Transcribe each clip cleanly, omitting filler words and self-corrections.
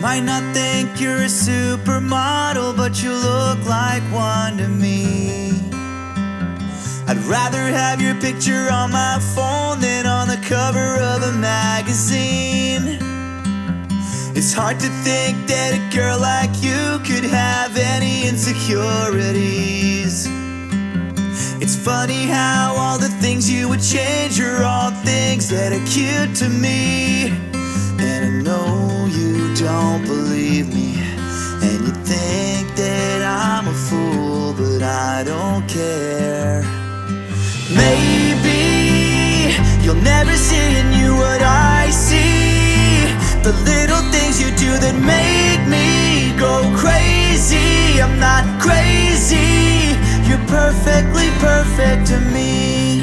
Might not think you're a supermodel, but you look like one to me. I'd rather have your picture on my phone than on the cover of a magazine. It's hard to think that a girl like you could have any insecurities. It's funny how all the things you would change are all things that are cute to me. And I know you don't believe me, and you think that I'm a fool, but I don't care. Maybe you'll never see in you what I see, the little things you do that make me go crazy. I'm not crazy, you're perfectly perfect to me.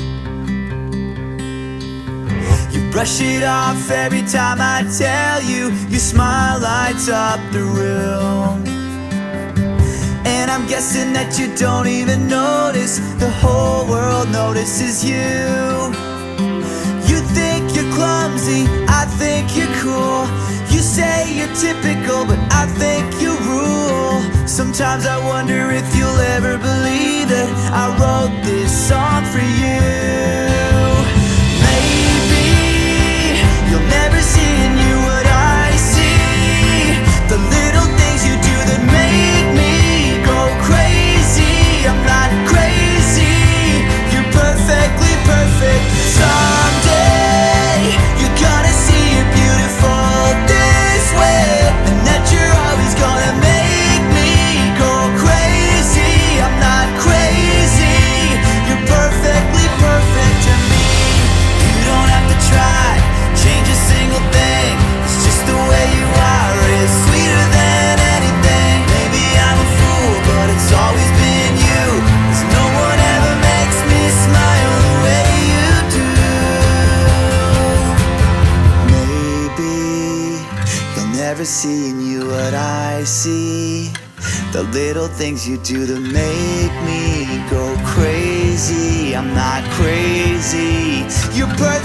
You brush it off every time I tell you. Your smile lights up the room, and I'm guessing that you don't even notice. The whole world notices you. You think you're clumsy, I think you're cool. You say you're typical, but I think you rule. Sometimes I wonder if you'll ever believe that I wrote this song for you. Maybe you'll never see in you what I see, the little things you do that make me go crazy. I'm not crazy, you're perfectly perfect. Someday you're gonna see you're beautiful this way, and that you're always gonna make me go crazy. I'm not crazy, you're perfectly perfect to me. You don't have to try, change a single thing. It's just the way you are, it's sweeter than anything. Maybe I'm a fool, but it's always been you, 'cause no one ever makes me smile the way you do. Maybe you'll never see in you what I see, the little things you do that make me go crazy. I'm not crazy, you're perfect.